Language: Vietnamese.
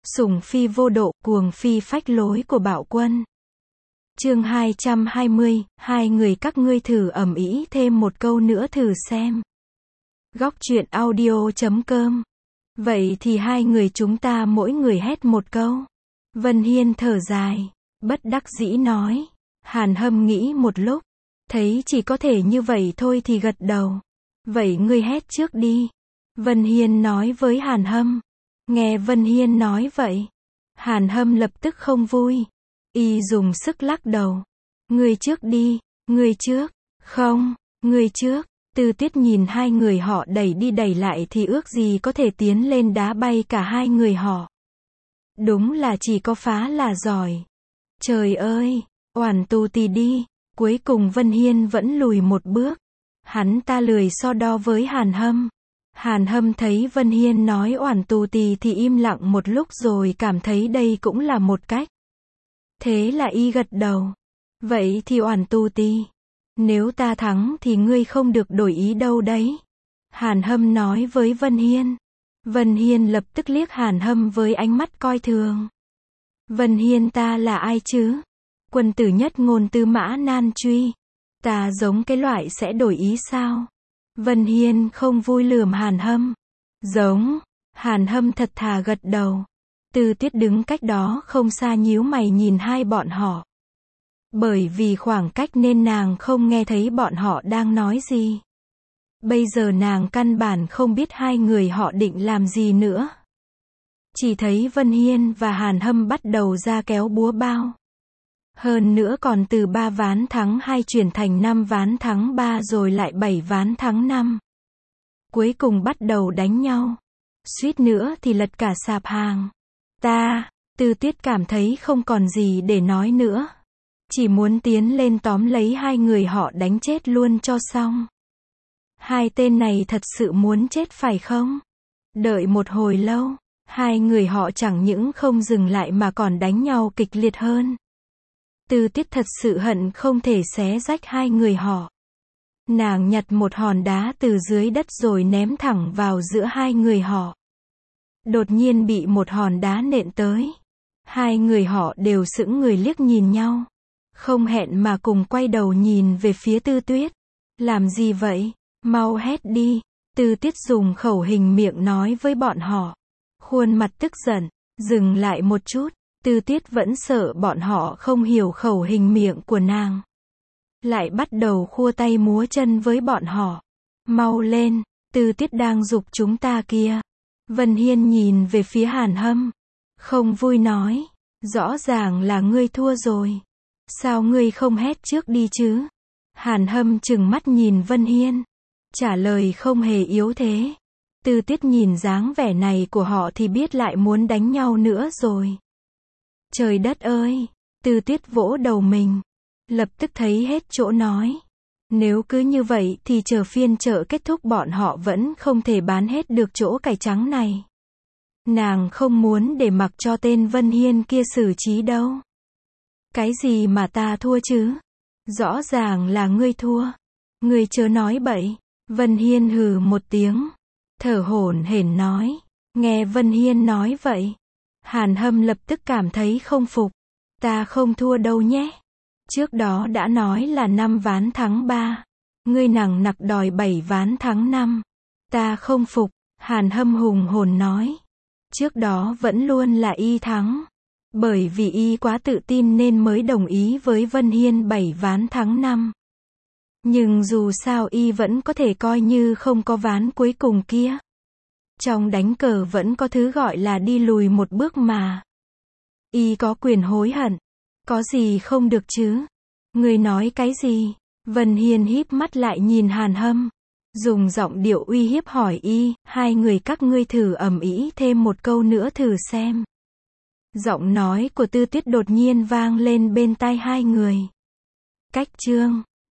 Sủng phi vô độ, cuồng phi phách lối của Bạo Quân. Chương 220, hai người các ngươi thử ầm ĩ thêm một câu nữa thử xem. Góc truyện audio.com. Vậy thì hai người chúng ta mỗi người hét một câu. Vân Hiên thở dài, bất đắc dĩ nói. Hàn Hâm nghĩ một lúc, thấy chỉ có thể như vậy thôi thì gật đầu. Vậy ngươi hét trước đi. Vân Hiên nói với Hàn Hâm. Nghe Vân Hiên nói vậy, Hàn Hâm lập tức không vui. Y dùng sức lắc đầu. Ngươi trước đi, ngươi trước. Không, ngươi trước. Tư Tiết nhìn hai người họ đẩy đi đẩy lại thì ước gì có thể tiến lên đá bay cả hai người họ. Đúng là chỉ có phá là giỏi. Trời ơi, oản tù tì đi. Cuối cùng Vân Hiên vẫn lùi một bước. Hắn ta lười so đo với Hàn Hâm. Hàn Hâm thấy Vân Hiên nói oản tù tì thì im lặng một lúc rồi cảm thấy đây cũng là một cách. Thế là y gật đầu. Vậy thì oản tù tì. Nếu ta thắng thì ngươi không được đổi ý đâu đấy. Hàn Hâm nói với Vân Hiên. Vân Hiên lập tức liếc Hàn Hâm với ánh mắt coi thường. Vân Hiên ta là ai chứ? Quân tử nhất ngôn tư mã nan truy. Ta giống cái loại sẽ đổi ý sao? Vân Hiên không vui lườm Hàn Hâm. Giống. Hàn Hâm thật thà gật đầu. Tư Tiết đứng cách đó không xa nhíu mày nhìn hai bọn họ. Bởi vì khoảng cách nên nàng không nghe thấy bọn họ đang nói gì. Bây giờ nàng căn bản không biết hai người họ định làm gì nữa. Chỉ thấy Vân Hiên và Hàn Hâm bắt đầu ra kéo búa bao. Hơn nữa còn từ 3 ván thắng 2 chuyển thành 5 ván thắng 3 rồi lại 7 ván thắng 5. Cuối cùng bắt đầu đánh nhau. Suýt nữa thì lật cả sạp hàng. Tư Tiết cảm thấy không còn gì để nói nữa. Chỉ muốn tiến lên tóm lấy hai người họ đánh chết luôn cho xong. Hai tên này thật sự muốn chết phải không? Đợi một hồi lâu, hai người họ chẳng những không dừng lại mà còn đánh nhau kịch liệt hơn. Tư Tiết thật sự hận không thể xé rách hai người họ. Nàng nhặt một hòn đá từ dưới đất rồi ném thẳng vào giữa hai người họ. Đột nhiên bị một hòn đá nện tới. Hai người họ đều sững người liếc nhìn nhau. Không hẹn mà cùng quay đầu nhìn về phía Tư Tuyết. Làm gì vậy? Mau hét đi. Tư Tiết dùng khẩu hình miệng nói với bọn họ. Khuôn mặt tức giận. Dừng lại một chút. Tư Tiết vẫn sợ bọn họ không hiểu khẩu hình miệng của nàng. Lại bắt đầu khua tay múa chân với bọn họ. Mau lên, Tư Tiết đang giục chúng ta kia. Vân Hiên nhìn về phía Hàn Hâm. Không vui nói. Rõ ràng là ngươi thua rồi. Sao ngươi không hét trước đi chứ? Hàn Hâm trừng mắt nhìn Vân Hiên. Trả lời không hề yếu thế. Tư Tiết nhìn dáng vẻ này của họ thì biết lại muốn đánh nhau nữa rồi. Trời đất ơi! Tư Tiết vỗ đầu mình. Lập tức thấy hết chỗ nói. Nếu cứ như vậy thì chờ phiên chợ kết thúc bọn họ vẫn không thể bán hết được chỗ cải trắng này. Nàng không muốn để mặc cho tên Vân Hiên kia xử trí đâu. Cái gì mà ta thua chứ? Rõ ràng là ngươi thua. Ngươi chớ nói bậy. Vân Hiên hừ một tiếng. Thở hổn hển nói. Nghe Vân Hiên nói vậy. Hàn Hâm lập tức cảm thấy không phục. Ta không thua đâu nhé. Trước đó đã nói là 5 ván thắng 3. Ngươi nằng nặc đòi 7 ván thắng 5. Ta không phục. Hàn Hâm hùng hồn nói. Trước đó vẫn luôn là y thắng. Bởi vì y quá tự tin nên mới đồng ý với Vân Hiên 7 ván thắng 5. Nhưng dù sao y vẫn có thể coi như không có ván cuối cùng kia. Trong đánh cờ vẫn có thứ gọi là đi lùi một bước mà. Y có quyền hối hận. Có gì không được chứ? Ngươi nói cái gì? Vân Hiên híp mắt lại nhìn Hàn Hâm. Dùng giọng điệu uy hiếp hỏi y, hai người các ngươi thử ầm ĩ thêm một câu nữa thử xem. Giọng nói của Tư Tiết đột nhiên vang lên bên tai hai người. Cách chương